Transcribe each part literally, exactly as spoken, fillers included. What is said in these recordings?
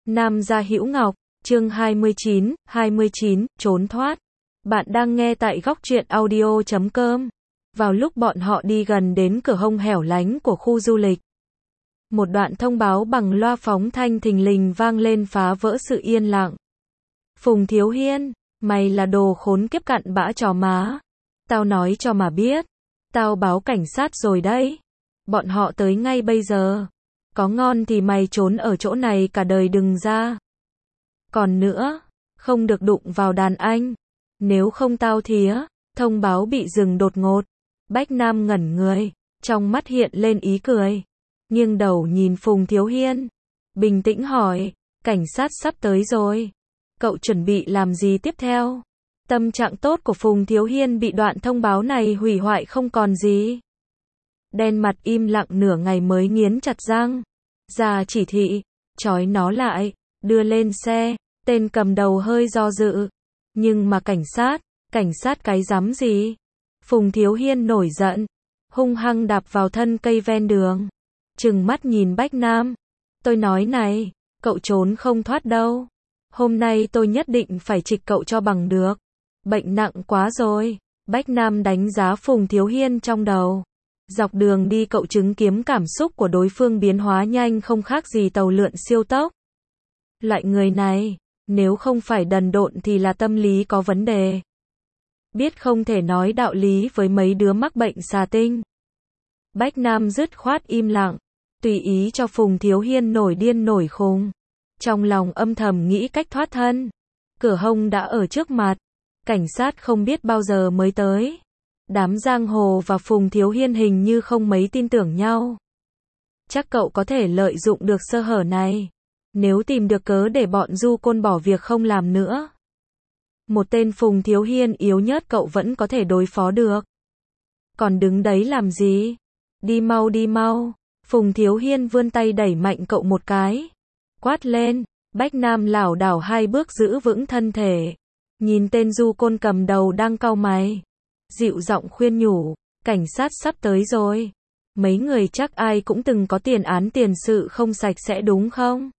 Nam gia Hữu Ngọc, chương hai mươi chín, hai mươi chín, trốn thoát. Bạn đang nghe tại góc truyện audio chấm com. Vào lúc bọn họ đi gần đến cửa hông hẻo lánh của khu du lịch, một đoạn thông báo bằng loa phóng thanh thình lình vang lên phá vỡ sự yên lặng. Phùng Thiếu Hiên, mày là đồ khốn kiếp cặn bã chó má. Tao nói cho mà biết. Tao báo cảnh sát rồi đấy. Bọn họ tới ngay bây giờ. Có ngon thì mày trốn ở chỗ này cả đời đừng ra. Còn nữa, không được đụng vào đàn anh. Nếu không tao thía. Thông báo bị dừng đột ngột. Bách Nam ngẩn người, trong mắt hiện lên ý cười. Nghiêng đầu nhìn Phùng Thiếu Hiên. Bình tĩnh hỏi, cảnh sát sắp tới rồi. Cậu chuẩn bị làm gì tiếp theo? Tâm trạng tốt của Phùng Thiếu Hiên bị đoạn thông báo này hủy hoại không còn gì. Đen mặt im lặng nửa ngày mới nghiến chặt răng. Ra chỉ thị, trói nó lại, đưa lên xe. Tên cầm đầu hơi do dự. Nhưng mà cảnh sát, cảnh sát cái rắm gì? Phùng Thiếu Hiên nổi giận, hung hăng đạp vào thân cây ven đường. Trừng mắt nhìn Bách Nam. Tôi nói này, cậu trốn không thoát đâu. Hôm nay tôi nhất định phải trịch cậu cho bằng được. Bệnh nặng quá rồi. Bách Nam đánh giá Phùng Thiếu Hiên trong đầu. Dọc đường đi cậu chứng kiến cảm xúc của đối phương biến hóa nhanh không khác gì tàu lượn siêu tốc. Loại người này, nếu không phải đần độn thì là tâm lý có vấn đề. Biết không thể nói đạo lý với mấy đứa mắc bệnh xà tinh. Bách Nam dứt khoát im lặng, tùy ý cho Phùng Thiếu Hiên nổi điên nổi khùng. Trong lòng âm thầm nghĩ cách thoát thân. Cửa hông đã ở trước mặt. Cảnh sát không biết bao giờ mới tới. Đám giang hồ và Phùng Thiếu Hiên hình như không mấy tin tưởng nhau. Chắc cậu có thể lợi dụng được sơ hở này. Nếu tìm được cớ để bọn du côn bỏ việc không làm nữa. Một tên Phùng Thiếu Hiên yếu nhớt cậu vẫn có thể đối phó được. Còn đứng đấy làm gì? Đi mau đi mau. Phùng Thiếu Hiên vươn tay đẩy mạnh cậu một cái. Quát lên. Bách Nam lảo đảo hai bước giữ vững thân thể. Nhìn tên du côn cầm đầu đang cau mày. Dịu giọng khuyên nhủ. Cảnh sát sắp tới rồi. Mấy người chắc ai cũng từng có tiền án tiền sự không sạch sẽ đúng không?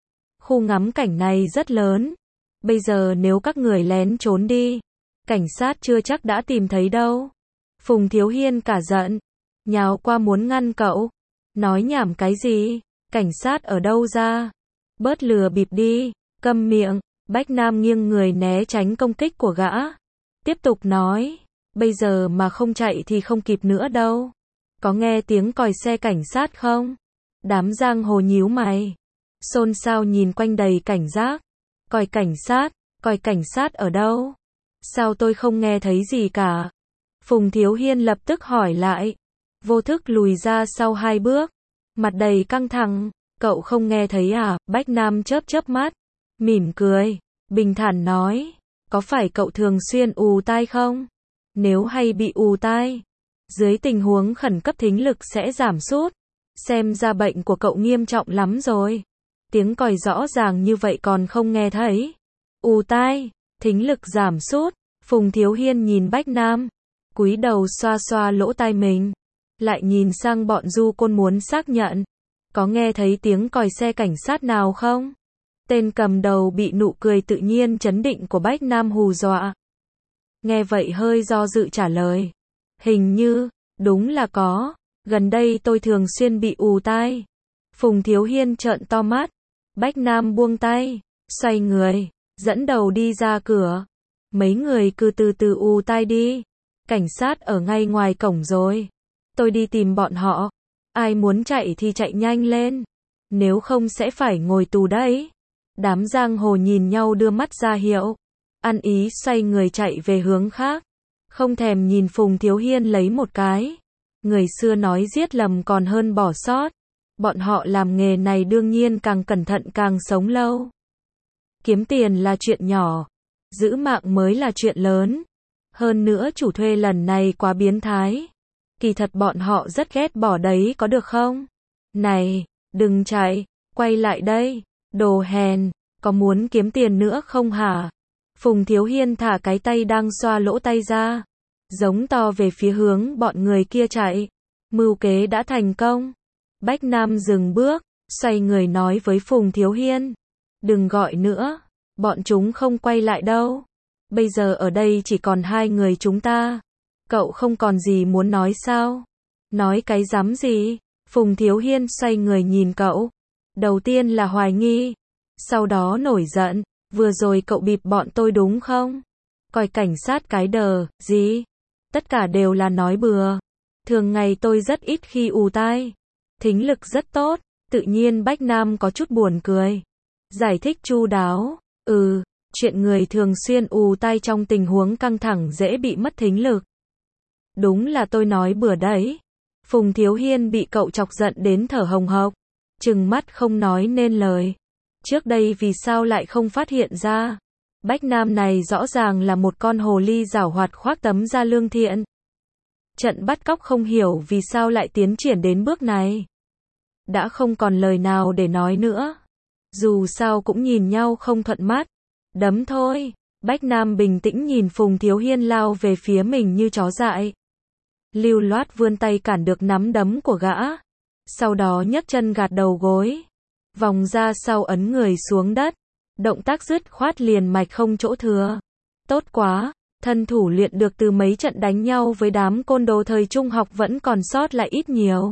Khu ngắm cảnh này rất lớn. Bây giờ nếu các người lén trốn đi, cảnh sát chưa chắc đã tìm thấy đâu. Phùng Thiếu Hiên cả giận, nhào qua muốn ngăn cậu. Nói nhảm cái gì? Cảnh sát ở đâu ra? Bớt lừa bịp đi, câm miệng. Bách Nam nghiêng người né tránh công kích của gã. Tiếp tục nói, bây giờ mà không chạy thì không kịp nữa đâu. Có nghe tiếng còi xe cảnh sát không? Đám giang hồ nhíu mày. Xôn xao nhìn quanh đầy cảnh giác. Còi cảnh sát, còi cảnh sát ở đâu? Sao tôi không nghe thấy gì cả? Phùng Thiếu Hiên lập tức hỏi lại. Vô thức lùi ra sau hai bước. Mặt đầy căng thẳng. Cậu không nghe thấy à? Bách Nam chớp chớp mắt. Mỉm cười. Bình thản nói. Có phải cậu thường xuyên ù tai không? Nếu hay bị ù tai, dưới tình huống khẩn cấp thính lực sẽ giảm sút. Xem ra bệnh của cậu nghiêm trọng lắm rồi. Tiếng còi rõ ràng như vậy còn không nghe thấy. Ù tai, thính lực giảm sút. Phùng Thiếu Hiên nhìn Bách Nam, cúi đầu xoa xoa lỗ tai mình, lại nhìn sang bọn du côn muốn xác nhận. Có nghe thấy tiếng còi xe cảnh sát nào không? Tên cầm đầu bị nụ cười tự nhiên trấn định của Bách Nam hù dọa. Nghe vậy hơi do dự trả lời. Hình như, đúng là có. Gần đây tôi thường xuyên bị ù tai. Phùng Thiếu Hiên trợn to mắt. Bách Nam buông tay, xoay người, dẫn đầu đi ra cửa. Mấy người cứ từ từ ù tai đi. Cảnh sát ở ngay ngoài cổng rồi. Tôi đi tìm bọn họ. Ai muốn chạy thì chạy nhanh lên. Nếu không sẽ phải ngồi tù đấy. Đám giang hồ nhìn nhau đưa mắt ra hiệu. Ăn ý xoay người chạy về hướng khác. Không thèm nhìn Phùng Thiếu Hiên lấy một cái. Người xưa nói giết lầm còn hơn bỏ sót. Bọn họ làm nghề này đương nhiên càng cẩn thận càng sống lâu. Kiếm tiền là chuyện nhỏ. Giữ mạng mới là chuyện lớn. Hơn nữa chủ thuê lần này quá biến thái. Kỳ thật bọn họ rất ghét bỏ đấy có được không? Này, đừng chạy, quay lại đây. Đồ hèn, có muốn kiếm tiền nữa không hả? Phùng Thiếu Hiên thả cái tay đang xoa lỗ tai ra. Giống to về phía hướng bọn người kia chạy. Mưu kế đã thành công. Bách Nam dừng bước, xoay người nói với Phùng Thiếu Hiên. Đừng gọi nữa, bọn chúng không quay lại đâu. Bây giờ ở đây chỉ còn hai người chúng ta. Cậu không còn gì muốn nói sao? Nói cái rắm gì? Phùng Thiếu Hiên xoay người nhìn cậu. Đầu tiên là hoài nghi, sau đó nổi giận. Vừa rồi cậu bịp bọn tôi đúng không? Coi cảnh sát cái đờ, gì? Tất cả đều là nói bừa. Thường ngày tôi rất ít khi ù tai. Thính lực rất tốt, tự nhiên Bách Nam có chút buồn cười. Giải thích chu đáo, ừ, chuyện người thường xuyên ù tai trong tình huống căng thẳng dễ bị mất thính lực. Đúng là tôi nói bừa đấy. Phùng Thiếu Hiên bị cậu chọc giận đến thở hồng hộc, trừng mắt không nói nên lời. Trước đây vì sao lại không phát hiện ra? Bách Nam này rõ ràng là một con hồ ly giảo hoạt khoác tấm da lương thiện. Trận bắt cóc không hiểu vì sao lại tiến triển đến bước này. Đã không còn lời nào để nói nữa. Dù sao cũng nhìn nhau không thuận mắt. Đấm thôi. Bách Nam bình tĩnh nhìn Phùng Thiếu Hiên lao về phía mình như chó dại. Lưu loát vươn tay cản được nắm đấm của gã. Sau đó nhấc chân gạt đầu gối. Vòng ra sau ấn người xuống đất. Động tác dứt khoát liền mạch không chỗ thừa. Tốt quá, thân thủ luyện được từ mấy trận đánh nhau với đám côn đồ thời trung học vẫn còn sót lại ít nhiều.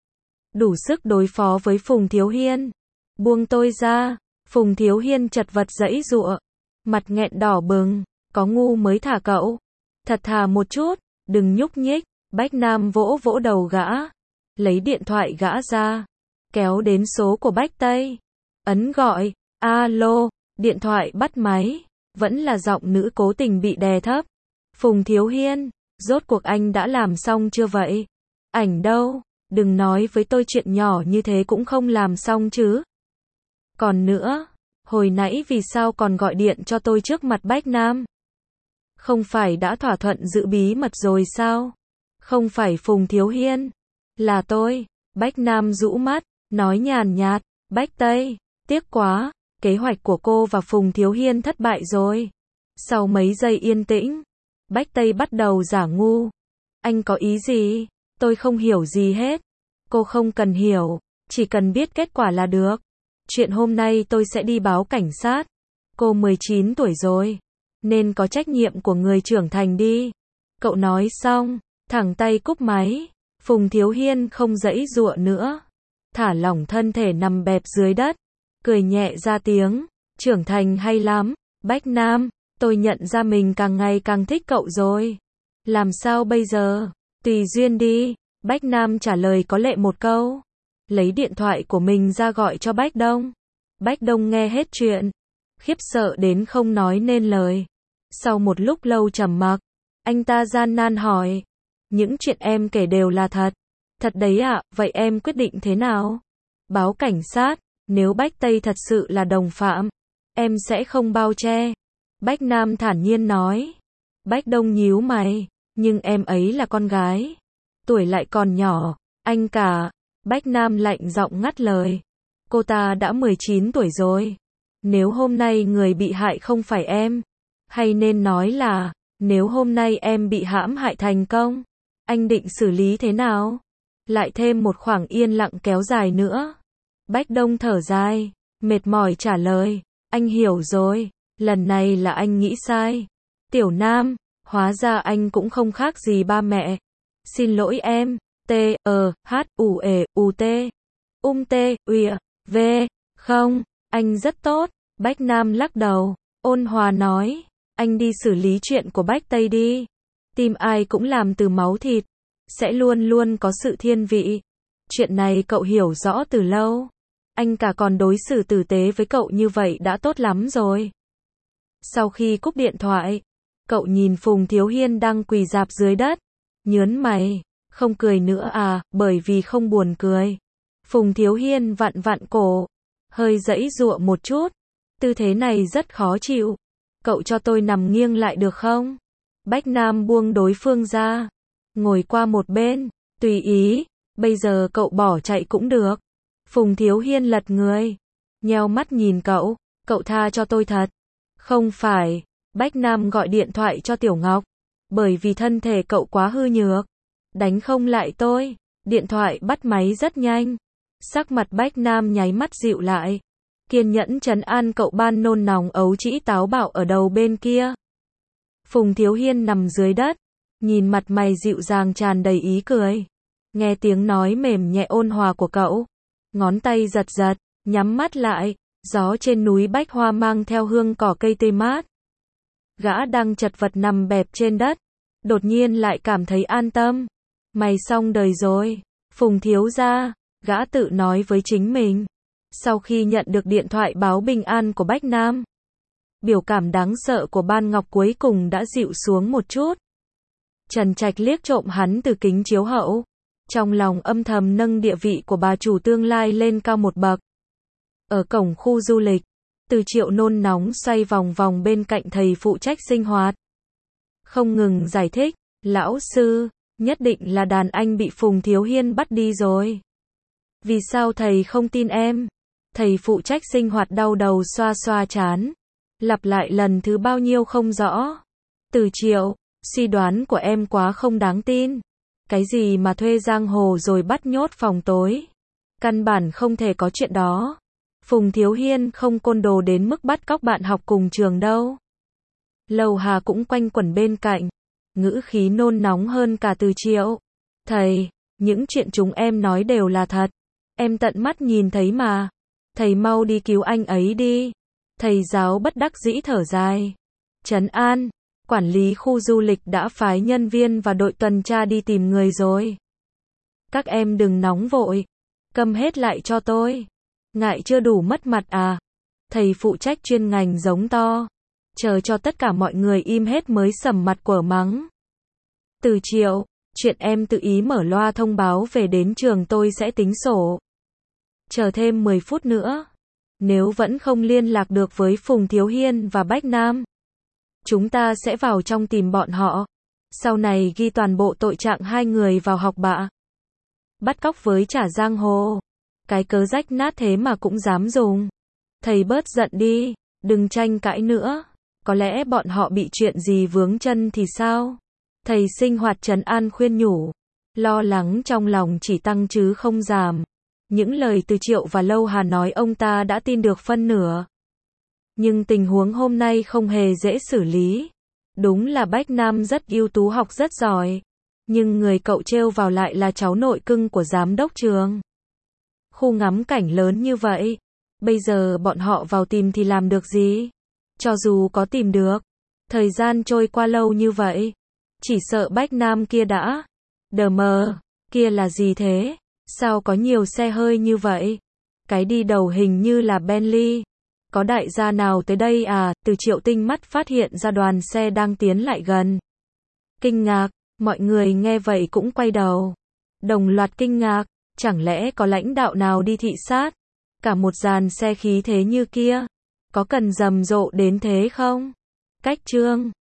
Đủ sức đối phó với Phùng Thiếu Hiên. Buông tôi ra. Phùng Thiếu Hiên chật vật giãy giụa. Mặt nghẹn đỏ bừng. Có ngu mới thả cậu. Thật thà một chút, đừng nhúc nhích. Bách Nam vỗ vỗ đầu gã. Lấy điện thoại gã ra. Kéo đến số của Bách Tây. Ấn gọi. Alo. Điện thoại bắt máy. Vẫn là giọng nữ cố tình bị đè thấp. Phùng Thiếu Hiên. Rốt cuộc anh đã làm xong chưa vậy? Ảnh đâu? Đừng nói với tôi chuyện nhỏ như thế cũng không làm xong chứ. Còn nữa. Hồi nãy vì sao còn gọi điện cho tôi trước mặt Bách Nam? Không phải đã thỏa thuận giữ bí mật rồi sao? Không phải Phùng Thiếu Hiên. Là tôi. Bách Nam rũ mắt. Nói nhàn nhạt. Bách Tây. Tiếc quá. Kế hoạch của cô và Phùng Thiếu Hiên thất bại rồi. Sau mấy giây yên tĩnh, Bách Tây bắt đầu giả ngu. Anh có ý gì? Tôi không hiểu gì hết. Cô không cần hiểu, chỉ cần biết kết quả là được. Chuyện hôm nay tôi sẽ đi báo cảnh sát. Cô mười chín tuổi rồi, nên có trách nhiệm của người trưởng thành đi. Cậu nói xong, thẳng tay cúp máy. Phùng Thiếu Hiên không giãy giụa nữa. Thả lỏng thân thể nằm bẹp dưới đất. Cười nhẹ ra tiếng, trưởng thành hay lắm, Bách Nam, tôi nhận ra mình càng ngày càng thích cậu rồi. Làm sao bây giờ? Tùy duyên đi, Bách Nam trả lời có lệ một câu. Lấy điện thoại của mình ra gọi cho Bách Đông. Bách Đông nghe hết chuyện, khiếp sợ đến không nói nên lời. Sau một lúc lâu trầm mặc, anh ta gian nan hỏi. Những chuyện em kể đều là thật. Thật đấy ạ, à, vậy em quyết định thế nào? Báo cảnh sát. Nếu Bách Tây thật sự là đồng phạm, em sẽ không bao che. Bách Nam thản nhiên nói. Bách Đông nhíu mày, nhưng em ấy là con gái. Tuổi lại còn nhỏ, anh cả. Bách Nam lạnh giọng ngắt lời. Cô ta đã mười chín tuổi rồi. Nếu hôm nay người bị hại không phải em, hay nên nói là, nếu hôm nay em bị hãm hại thành công, anh định xử lý thế nào? Lại thêm một khoảng yên lặng kéo dài nữa. Bách Đông thở dài, mệt mỏi trả lời, anh hiểu rồi, lần này là anh nghĩ sai. Tiểu Nam, hóa ra anh cũng không khác gì ba mẹ. Xin lỗi em, T, E, H, U, E, U, T. Ung T, Uy, V, không, anh rất tốt. Bách Nam lắc đầu, ôn hòa nói, anh đi xử lý chuyện của Bách Tây đi. Tim ai cũng làm từ máu thịt, sẽ luôn luôn có sự thiên vị. Chuyện này cậu hiểu rõ từ lâu. Anh cả còn đối xử tử tế với cậu như vậy đã tốt lắm rồi. Sau khi cúp điện thoại, cậu nhìn Phùng Thiếu Hiên đang quỳ rạp dưới đất. Nhớn mày, không cười nữa à, bởi vì không buồn cười. Phùng Thiếu Hiên vặn vặn cổ, hơi giãy giụa một chút. Tư thế này rất khó chịu. Cậu cho tôi nằm nghiêng lại được không? Bách Nam buông đối phương ra. Ngồi qua một bên, tùy ý, bây giờ cậu bỏ chạy cũng được. Phùng Thiếu Hiên lật người, nheo mắt nhìn cậu, cậu tha cho tôi thật. Không phải, Bách Nam gọi điện thoại cho Tiểu Ngọc, bởi vì thân thể cậu quá hư nhược. Đánh không lại tôi, điện thoại bắt máy rất nhanh. Sắc mặt Bách Nam nháy mắt dịu lại. kiên nhẫn trấn an cậu ban nôn nóng ấu trĩ táo bạo ở đầu bên kia. Phùng Thiếu Hiên nằm dưới đất, nhìn mặt mày dịu dàng tràn đầy ý cười. Nghe tiếng nói mềm nhẹ ôn hòa của cậu, ngón tay giật giật, nhắm mắt lại, gió trên núi bách hoa mang theo hương cỏ cây tươi mát. Gã đang chật vật nằm bẹp trên đất, đột nhiên lại cảm thấy an tâm. Mày xong đời rồi, Phùng thiếu gia, gã tự nói với chính mình. Sau khi nhận được điện thoại báo bình an của Bách Nam, biểu cảm đáng sợ của Ban Ngọc cuối cùng đã dịu xuống một chút. Trần Trạch liếc trộm hắn từ kính chiếu hậu, trong lòng âm thầm nâng địa vị của bà chủ tương lai lên cao một bậc. Ở cổng khu du lịch, Từ Triệu nôn nóng xoay vòng vòng bên cạnh thầy phụ trách sinh hoạt. Không ngừng giải thích, lão sư, nhất định là đàn anh bị Phùng Thiếu Hiên bắt đi rồi. Vì sao thầy không tin em? Thầy phụ trách sinh hoạt đau đầu xoa xoa chán. Lặp lại lần thứ bao nhiêu không rõ. Từ Triệu, suy đoán của em quá không đáng tin. Cái gì mà thuê giang hồ rồi bắt nhốt phòng tối? Căn bản không thể có chuyện đó. Phùng Thiếu Hiên không côn đồ đến mức bắt cóc bạn học cùng trường đâu. Lầu Hà cũng quanh quẩn bên cạnh, ngữ khí nôn nóng hơn cả Từ Triệu. Thầy, những chuyện chúng em nói đều là thật. Em tận mắt nhìn thấy mà. Thầy mau đi cứu anh ấy đi. Thầy giáo bất đắc dĩ thở dài. Trấn an, quản lý khu du lịch đã phái nhân viên và đội tuần tra đi tìm người rồi. Các em đừng nóng vội. Câm hết lại cho tôi. Ngại chưa đủ mất mặt à? Thầy phụ trách chuyên ngành giống to. Chờ cho tất cả mọi người im hết mới sầm mặt quở mắng. Từ Triệu, chuyện em tự ý mở loa thông báo về đến trường tôi sẽ tính sổ. Chờ thêm mười phút nữa. Nếu vẫn không liên lạc được với Phùng Thiếu Hiên và Bách Nam, chúng ta sẽ vào trong tìm bọn họ. Sau này ghi toàn bộ tội trạng hai người vào học bạ. Bắt cóc với trả giang hồ. Cái cớ rách nát thế mà cũng dám dùng. Thầy bớt giận đi, đừng tranh cãi nữa. Có lẽ bọn họ bị chuyện gì vướng chân thì sao? Thầy sinh hoạt trấn an khuyên nhủ. Lo lắng trong lòng chỉ tăng chứ không giảm. Những lời Từ Triệu và Lâu Hà nói ông ta đã tin được phân nửa. Nhưng tình huống hôm nay không hề dễ xử lý. Đúng là Bách Nam rất ưu tú, học rất giỏi. Nhưng người cậu trêu vào lại là cháu nội cưng của giám đốc trường. Khu ngắm cảnh lớn như vậy, bây giờ bọn họ vào tìm thì làm được gì? Cho dù có tìm được, thời gian trôi qua lâu như vậy, chỉ sợ Bách Nam kia đã đờ mờ, kia là gì thế? Sao có nhiều xe hơi như vậy? Cái đi đầu hình như là Bentley. Có đại gia nào tới đây à? Từ Triệu tinh mắt phát hiện ra đoàn xe đang tiến lại gần. Kinh ngạc, mọi người nghe vậy cũng quay đầu. Đồng loạt kinh ngạc, chẳng lẽ có lãnh đạo nào đi thị sát? Cả một dàn xe khí thế như kia, có cần rầm rộ đến thế không? Cách chương